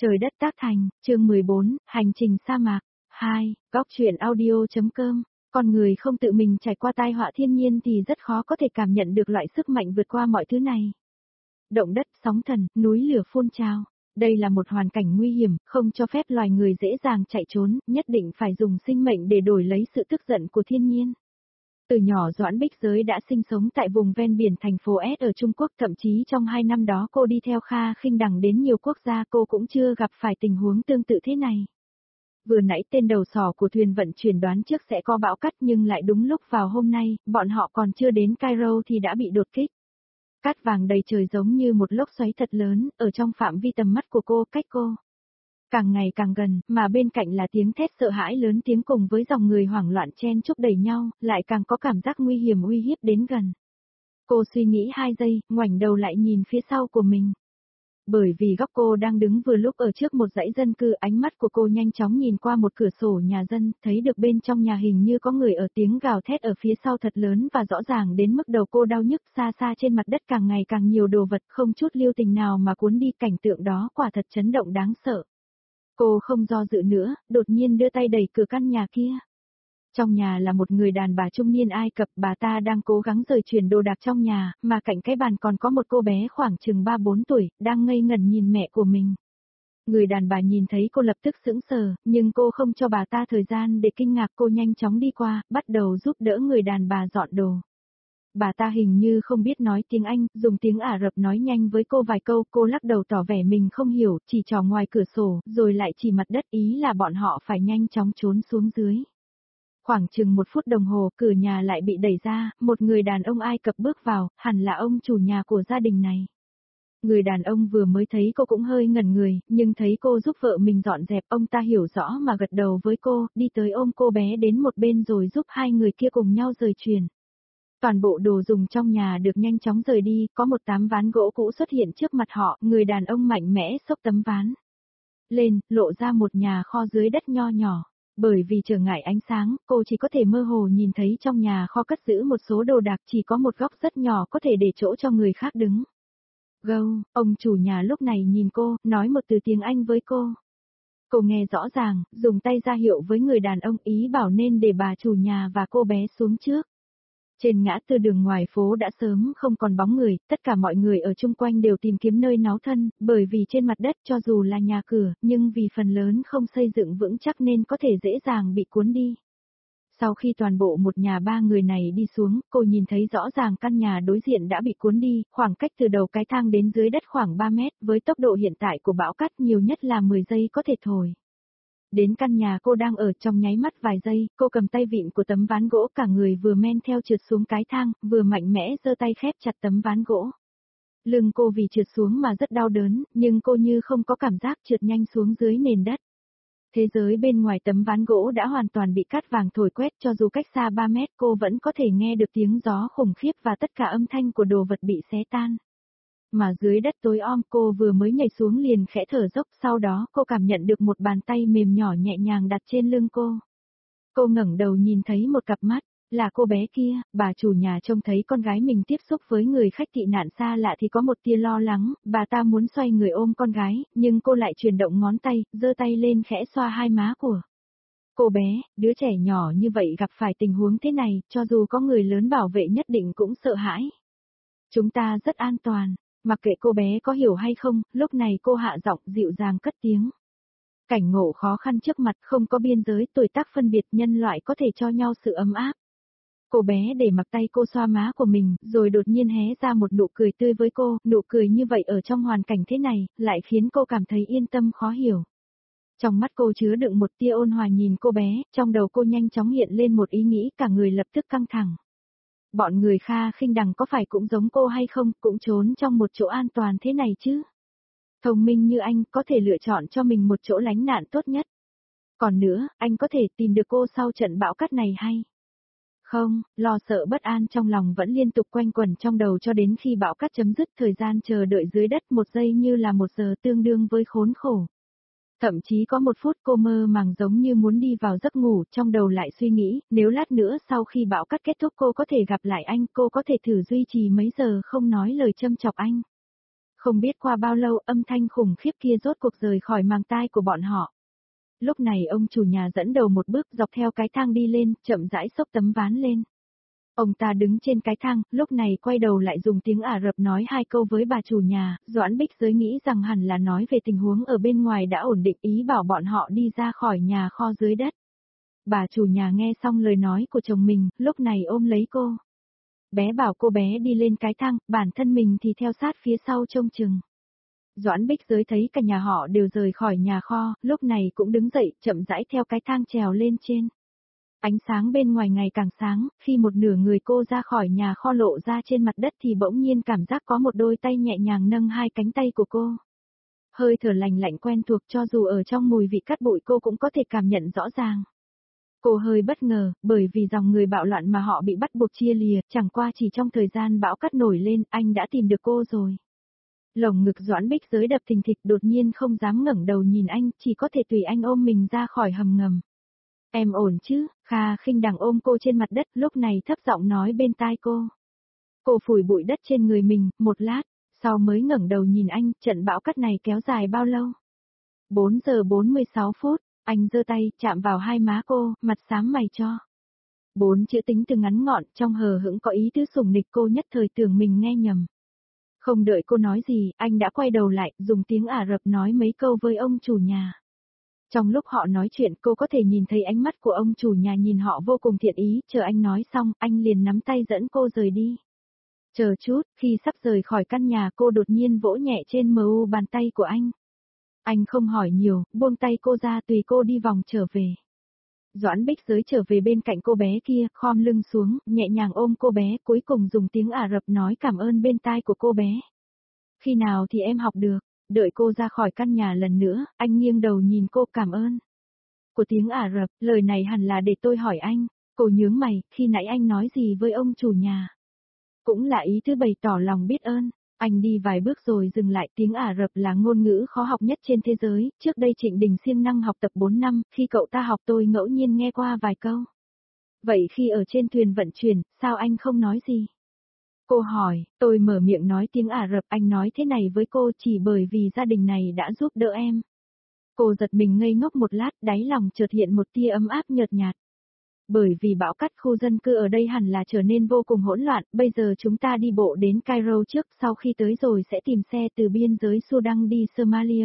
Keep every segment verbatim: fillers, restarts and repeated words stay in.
Trời đất tác thành, chương mười bốn, hành trình sa mạc. hai, góc truyện audio.com. Con người không tự mình trải qua tai họa thiên nhiên thì rất khó có thể cảm nhận được loại sức mạnh vượt qua mọi thứ này. Động đất, sóng thần, núi lửa phun trào. Đây là một hoàn cảnh nguy hiểm, không cho phép loài người dễ dàng chạy trốn, nhất định phải dùng sinh mệnh để đổi lấy sự tức giận của thiên nhiên. Từ nhỏ Doãn Bích Giới đã sinh sống tại vùng ven biển thành phố S ở Trung Quốc, thậm chí trong hai năm đó cô đi theo Kha Khinh Đằng đến nhiều quốc gia cô cũng chưa gặp phải tình huống tương tự thế này. Vừa nãy tên đầu sỏ của thuyền vận chuyển đoán trước sẽ có bão cát nhưng lại đúng lúc vào hôm nay, bọn họ còn chưa đến Cairo thì đã bị đột kích. Cát vàng đầy trời giống như một lốc xoáy thật lớn, ở trong phạm vi tầm mắt của cô, cách cô càng ngày càng gần, mà bên cạnh là tiếng thét sợ hãi lớn tiếng cùng với dòng người hoảng loạn chen chúc đẩy nhau, lại càng có cảm giác nguy hiểm uy hiếp đến gần. Cô suy nghĩ hai giây, ngoảnh đầu lại nhìn phía sau của mình. Bởi vì góc cô đang đứng vừa lúc ở trước một dãy dân cư, ánh mắt của cô nhanh chóng nhìn qua một cửa sổ nhà dân, thấy được bên trong nhà hình như có người ở, tiếng gào thét ở phía sau thật lớn và rõ ràng đến mức đầu cô đau nhức. Xa xa trên mặt đất càng ngày càng nhiều đồ vật, không chút lưu tình nào mà cuốn đi, cảnh tượng đó quả thật chấn động đáng sợ. Cô không do dự nữa, đột nhiên đưa tay đẩy cửa căn nhà kia. Trong nhà là một người đàn bà trung niên Ai Cập, bà ta đang cố gắng rời chuyển đồ đạc trong nhà, mà cạnh cái bàn còn có một cô bé khoảng chừng ba bốn tuổi, đang ngây ngẩn nhìn mẹ của mình. Người đàn bà nhìn thấy cô lập tức sững sờ, nhưng cô không cho bà ta thời gian để kinh ngạc, cô nhanh chóng đi qua, bắt đầu giúp đỡ người đàn bà dọn đồ. Bà ta hình như không biết nói tiếng Anh, dùng tiếng Ả Rập nói nhanh với cô vài câu, cô lắc đầu tỏ vẻ mình không hiểu, chỉ trỏ ngoài cửa sổ, rồi lại chỉ mặt đất, ý là bọn họ phải nhanh chóng trốn xuống dưới. Khoảng chừng một phút đồng hồ, cửa nhà lại bị đẩy ra, một người đàn ông Ai Cập bước vào, hẳn là ông chủ nhà của gia đình này. Người đàn ông vừa mới thấy cô cũng hơi ngẩn người, nhưng thấy cô giúp vợ mình dọn dẹp, ông ta hiểu rõ mà gật đầu với cô, đi tới ôm cô bé đến một bên rồi giúp hai người kia cùng nhau rời chuyển. Toàn bộ đồ dùng trong nhà được nhanh chóng rời đi, có một tấm ván gỗ cũ xuất hiện trước mặt họ, người đàn ông mạnh mẽ xốc tấm ván lên, lộ ra một nhà kho dưới đất nho nhỏ. Bởi vì trở ngại ánh sáng, cô chỉ có thể mơ hồ nhìn thấy trong nhà kho cất giữ một số đồ đạc, chỉ có một góc rất nhỏ có thể để chỗ cho người khác đứng. Go, ông chủ nhà lúc này nhìn cô, nói một từ tiếng Anh với cô. Cô nghe rõ ràng, dùng tay ra hiệu với người đàn ông, ý bảo nên để bà chủ nhà và cô bé xuống trước. Trên ngã tư đường ngoài phố đã sớm không còn bóng người, tất cả mọi người ở chung quanh đều tìm kiếm nơi náu thân, bởi vì trên mặt đất cho dù là nhà cửa, nhưng vì phần lớn không xây dựng vững chắc nên có thể dễ dàng bị cuốn đi. Sau khi toàn bộ một nhà ba người này đi xuống, cô nhìn thấy rõ ràng căn nhà đối diện đã bị cuốn đi, khoảng cách từ đầu cái thang đến dưới đất khoảng ba mét, với tốc độ hiện tại của bão cát nhiều nhất là mười giây có thể thổi. Đến căn nhà cô đang ở, trong nháy mắt vài giây, cô cầm tay vịn của tấm ván gỗ, cả người vừa men theo trượt xuống cái thang, vừa mạnh mẽ giơ tay khép chặt tấm ván gỗ. Lưng cô vì trượt xuống mà rất đau đớn, nhưng cô như không có cảm giác, trượt nhanh xuống dưới nền đất. Thế giới bên ngoài tấm ván gỗ đã hoàn toàn bị cát vàng thổi quét, cho dù cách xa ba mét cô vẫn có thể nghe được tiếng gió khủng khiếp và tất cả âm thanh của đồ vật bị xé tan. Mà dưới đất tối om, cô vừa mới nhảy xuống liền khẽ thở dốc, sau đó cô cảm nhận được một bàn tay mềm nhỏ nhẹ nhàng đặt trên lưng cô. Cô ngẩng đầu nhìn thấy một cặp mắt, là cô bé kia. Bà chủ nhà trông thấy con gái mình tiếp xúc với người khách tị nạn xa lạ thì có một tia lo lắng, bà ta muốn xoay người ôm con gái, nhưng cô lại chuyển động ngón tay, giơ tay lên khẽ xoa hai má của cô bé. Đứa trẻ nhỏ như vậy gặp phải tình huống thế này, cho dù có người lớn bảo vệ nhất định cũng sợ hãi. Chúng ta rất an toàn. Mặc kệ cô bé có hiểu hay không, lúc này cô hạ giọng dịu dàng cất tiếng. Cảnh ngộ khó khăn trước mặt, không có biên giới, tuổi tác phân biệt, nhân loại có thể cho nhau sự ấm áp. Cô bé để mặc tay cô xoa má của mình, rồi đột nhiên hé ra một nụ cười tươi với cô, nụ cười như vậy ở trong hoàn cảnh thế này, lại khiến cô cảm thấy yên tâm khó hiểu. Trong mắt cô chứa đựng một tia ôn hòa nhìn cô bé, trong đầu cô nhanh chóng hiện lên một ý nghĩ, cả người lập tức căng thẳng. Bọn người Kha Khinh Đằng có phải cũng giống cô hay không, cũng trốn trong một chỗ an toàn thế này chứ? Thông minh như anh, có thể lựa chọn cho mình một chỗ lánh nạn tốt nhất. Còn nữa, anh có thể tìm được cô sau trận bão cát này hay? Không, lo sợ bất an trong lòng vẫn liên tục quanh quẩn trong đầu cho đến khi bão cát chấm dứt, thời gian chờ đợi dưới đất một giây như là một giờ, tương đương với khốn khổ. Thậm chí có một phút cô mơ màng giống như muốn đi vào giấc ngủ, trong đầu lại suy nghĩ, nếu lát nữa sau khi bão cát kết thúc cô có thể gặp lại anh, cô có thể thử duy trì mấy giờ không nói lời châm chọc anh. Không biết qua bao lâu âm thanh khủng khiếp kia rốt cuộc rời khỏi màng tai của bọn họ. Lúc này ông chủ nhà dẫn đầu một bước dọc theo cái thang đi lên, chậm rãi xốc tấm ván lên. Ông ta đứng trên cái thang, lúc này quay đầu lại dùng tiếng Ả Rập nói hai câu với bà chủ nhà, Doãn Bích Giới nghĩ rằng hẳn là nói về tình huống ở bên ngoài đã ổn định, ý bảo bọn họ đi ra khỏi nhà kho dưới đất. Bà chủ nhà nghe xong lời nói của chồng mình, lúc này ôm lấy cô. Bé bảo cô bé đi lên cái thang, bản thân mình thì theo sát phía sau trông chừng. Doãn Bích Giới thấy cả nhà họ đều rời khỏi nhà kho, lúc này cũng đứng dậy, chậm rãi theo cái thang trèo lên trên. Ánh sáng bên ngoài ngày càng sáng, khi một nửa người cô ra khỏi nhà kho lộ ra trên mặt đất thì bỗng nhiên cảm giác có một đôi tay nhẹ nhàng nâng hai cánh tay của cô. Hơi thở lành lạnh quen thuộc cho dù ở trong mùi vị cát bụi cô cũng có thể cảm nhận rõ ràng. Cô hơi bất ngờ, bởi vì dòng người bạo loạn mà họ bị bắt buộc chia lìa, chẳng qua chỉ trong thời gian bão cát nổi lên, anh đã tìm được cô rồi. Lồng ngực Doãn Bích Giới đập thình thịch, đột nhiên không dám ngẩng đầu nhìn anh, chỉ có thể tùy anh ôm mình ra khỏi hầm ngầm. Em ổn chứ? Kha Khinh Đằng ôm cô trên mặt đất, lúc này thấp giọng nói bên tai cô. Cô phủi bụi đất trên người mình, một lát, sau mới ngẩng đầu nhìn anh, trận bão cát này kéo dài bao lâu? bốn giờ bốn mươi sáu phút, anh giơ tay, chạm vào hai má cô, mặt xám mày cho. Bốn chữ tính từ ngắn gọn, trong hờ hững có ý tứ sủng nịch, cô nhất thời tưởng mình nghe nhầm. Không đợi cô nói gì, anh đã quay đầu lại, dùng tiếng Ả Rập nói mấy câu với ông chủ nhà. Trong lúc họ nói chuyện cô có thể nhìn thấy ánh mắt của ông chủ nhà nhìn họ vô cùng thiện ý, chờ anh nói xong, anh liền nắm tay dẫn cô rời đi. Chờ chút, khi sắp rời khỏi căn nhà cô đột nhiên vỗ nhẹ trên mờ u bàn tay của anh. Anh không hỏi nhiều, buông tay cô ra tùy cô đi vòng trở về. Doãn Bích Giới trở về bên cạnh cô bé kia, khom lưng xuống, nhẹ nhàng ôm cô bé, cuối cùng dùng tiếng Ả Rập nói cảm ơn bên tai của cô bé. Khi nào thì em học được? Đợi cô ra khỏi căn nhà lần nữa, anh nghiêng đầu nhìn cô cảm ơn. Của tiếng Ả Rập, lời này hẳn là để tôi hỏi anh. Cô nhướng mày, khi nãy anh nói gì với ông chủ nhà? Cũng là ý thứ bày tỏ lòng biết ơn. Anh đi vài bước rồi dừng lại, tiếng Ả Rập là ngôn ngữ khó học nhất trên thế giới, trước đây Trịnh Đình siêng năng học tập bốn năm, khi cậu ta học tôi ngẫu nhiên nghe qua vài câu. Vậy khi ở trên thuyền vận chuyển, sao anh không nói gì? Cô hỏi, tôi mở miệng nói tiếng Ả Rập, anh nói thế này với cô chỉ bởi vì gia đình này đã giúp đỡ em. Cô giật mình ngây ngốc một lát, đáy lòng chợt hiện một tia ấm áp nhợt nhạt. Bởi vì bão cát khu dân cư ở đây hẳn là trở nên vô cùng hỗn loạn, bây giờ chúng ta đi bộ đến Cairo trước, sau khi tới rồi sẽ tìm xe từ biên giới Sudan đi Somalia.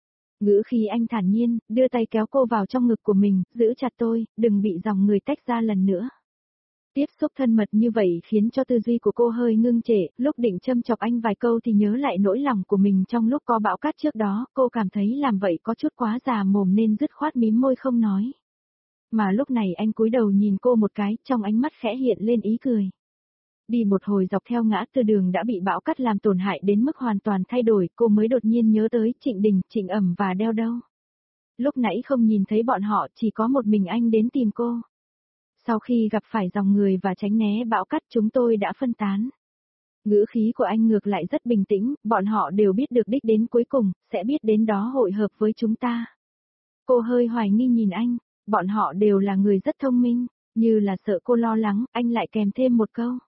Ngữ khí anh thản nhiên, đưa tay kéo cô vào trong ngực của mình, giữ chặt tôi, đừng bị dòng người tách ra lần nữa. Tiếp xúc thân mật như vậy khiến cho tư duy của cô hơi ngưng trệ, lúc định châm chọc anh vài câu thì nhớ lại nỗi lòng của mình trong lúc có bão cát trước đó, cô cảm thấy làm vậy có chút quá già mồm nên dứt khoát mím môi không nói. Mà lúc này anh cúi đầu nhìn cô một cái, trong ánh mắt khẽ hiện lên ý cười. Đi một hồi dọc theo ngã tư đường đã bị bão cát làm tổn hại đến mức hoàn toàn thay đổi, cô mới đột nhiên nhớ tới Trịnh Đình, Trịnh Ẩm và Đeo đâu. Lúc nãy không nhìn thấy bọn họ, chỉ có một mình anh đến tìm cô. Sau khi gặp phải dòng người và tránh né bão cát chúng tôi đã phân tán. Ngữ khí của anh ngược lại rất bình tĩnh, bọn họ đều biết được đích đến cuối cùng, sẽ biết đến đó hội hợp với chúng ta. Cô hơi hoài nghi nhìn anh, bọn họ đều là người rất thông minh, như là sợ cô lo lắng, anh lại kèm thêm một câu.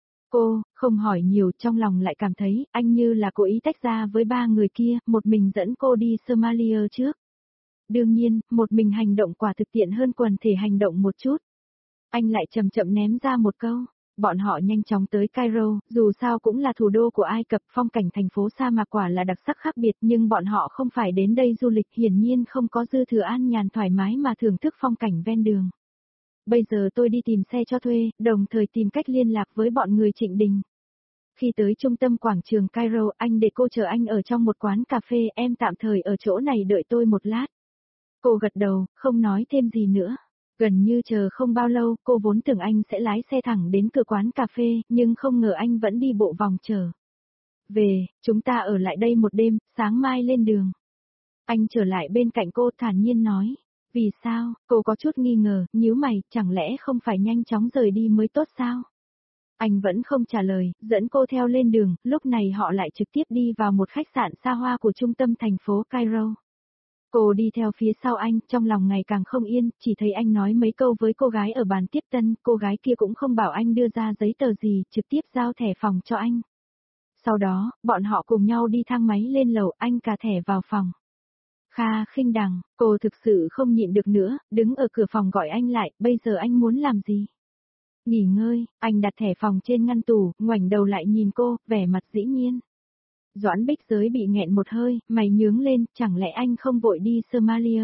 Cô, không hỏi nhiều, trong lòng lại cảm thấy, anh như là cố ý tách ra với ba người kia, một mình dẫn cô đi Somalia trước. Đương nhiên, một mình hành động quả thực tiện hơn quần thể hành động một chút. Anh lại chậm chậm ném ra một câu, bọn họ nhanh chóng tới Cairo, dù sao cũng là thủ đô của Ai Cập, phong cảnh thành phố sa mạc quả là đặc sắc khác biệt, nhưng bọn họ không phải đến đây du lịch, hiển nhiên không có dư thừa an nhàn thoải mái mà thưởng thức phong cảnh ven đường. Bây giờ tôi đi tìm xe cho thuê, đồng thời tìm cách liên lạc với bọn người Trịnh Đình. Khi tới trung tâm quảng trường Cairo, anh để cô chờ anh ở trong một quán cà phê, em tạm thời ở chỗ này đợi tôi một lát. Cô gật đầu, không nói thêm gì nữa. Gần như chờ không bao lâu, cô vốn tưởng anh sẽ lái xe thẳng đến cửa quán cà phê, nhưng không ngờ anh vẫn đi bộ vòng chờ. Về, chúng ta ở lại đây một đêm, sáng mai lên đường. Anh trở lại bên cạnh cô thản nhiên nói. Vì sao? Cô có chút nghi ngờ, nhíu mày, chẳng lẽ không phải nhanh chóng rời đi mới tốt sao? Anh vẫn không trả lời, dẫn cô theo lên đường, lúc này họ lại trực tiếp đi vào một khách sạn xa hoa của trung tâm thành phố Cairo. Cô đi theo phía sau anh, trong lòng ngày càng không yên, chỉ thấy anh nói mấy câu với cô gái ở bàn tiếp tân, cô gái kia cũng không bảo anh đưa ra giấy tờ gì, trực tiếp giao thẻ phòng cho anh. Sau đó, bọn họ cùng nhau đi thang máy lên lầu, anh cà thẻ vào phòng. Kha Khinh Đằng, cô thực sự không nhịn được nữa, đứng ở cửa phòng gọi anh lại, bây giờ anh muốn làm gì? Nghỉ ngơi, anh đặt thẻ phòng trên ngăn tủ, ngoảnh đầu lại nhìn cô, vẻ mặt dĩ nhiên. Doãn Bích Giới bị nghẹn một hơi, mày nhướng lên, chẳng lẽ anh không vội đi Somalia?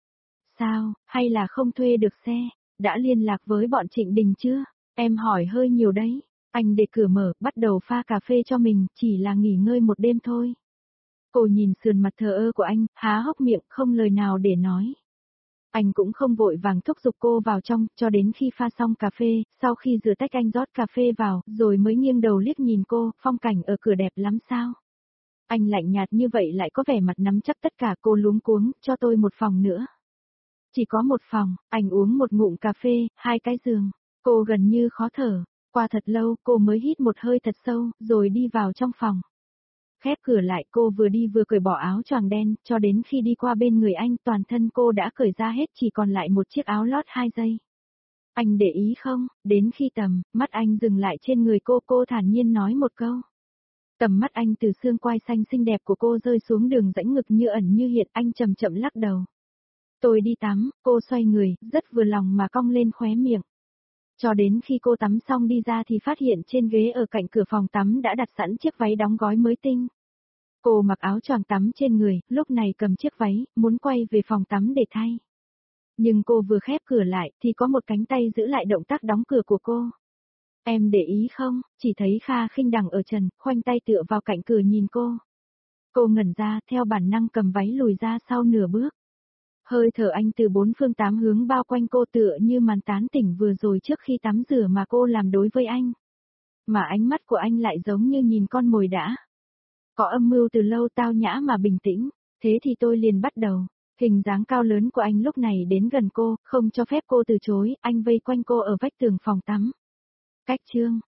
Sao, hay là không thuê được xe? Đã liên lạc với bọn Trịnh Đình chưa? Em hỏi hơi nhiều đấy. Anh để cửa mở, bắt đầu pha cà phê cho mình, chỉ là nghỉ ngơi một đêm thôi. Cô nhìn sườn mặt thờ ơ của anh, há hốc miệng, không lời nào để nói. Anh cũng không vội vàng thúc giục cô vào trong, cho đến khi pha xong cà phê, sau khi rửa tách anh rót cà phê vào, rồi mới nghiêng đầu liếc nhìn cô, phong cảnh ở cửa đẹp lắm sao? Anh lạnh nhạt như vậy lại có vẻ mặt nắm chắc tất cả, cô luống cuống, cho tôi một phòng nữa. Chỉ có một phòng, anh uống một ngụm cà phê, hai cái giường. Cô gần như khó thở, qua thật lâu cô mới hít một hơi thật sâu, rồi đi vào trong phòng. Khép cửa lại cô vừa đi vừa cởi bỏ áo choàng đen, cho đến khi đi qua bên người anh toàn thân cô đã cởi ra hết chỉ còn lại một chiếc áo lót hai giây. Anh để ý không, đến khi tầm, mắt anh dừng lại trên người cô, cô thản nhiên nói một câu. Tầm mắt anh từ xương quai xanh xinh đẹp của cô rơi xuống đường rãnh ngực như ẩn như hiện, anh chậm chậm lắc đầu. Tôi đi tắm, cô xoay người, rất vừa lòng mà cong lên khóe miệng. Cho đến khi cô tắm xong đi ra thì phát hiện trên ghế ở cạnh cửa phòng tắm đã đặt sẵn chiếc váy đóng gói mới tinh. Cô mặc áo choàng tắm trên người, lúc này cầm chiếc váy, muốn quay về phòng tắm để thay. Nhưng cô vừa khép cửa lại thì có một cánh tay giữ lại động tác đóng cửa của cô. Em để ý không, chỉ thấy Kha Khinh Đằng ở trần, khoanh tay tựa vào cạnh cửa nhìn cô. Cô ngẩn ra, theo bản năng cầm váy lùi ra sau nửa bước. Hơi thở anh từ bốn phương tám hướng bao quanh cô tựa như màn tán tỉnh vừa rồi trước khi tắm rửa mà cô làm đối với anh. Mà ánh mắt của anh lại giống như nhìn con mồi đã. Có âm mưu từ lâu, tao nhã mà bình tĩnh, thế thì tôi liền bắt đầu. Hình dáng cao lớn của anh lúc này đến gần cô, không cho phép cô từ chối, anh vây quanh cô ở vách tường phòng tắm. Cách chương,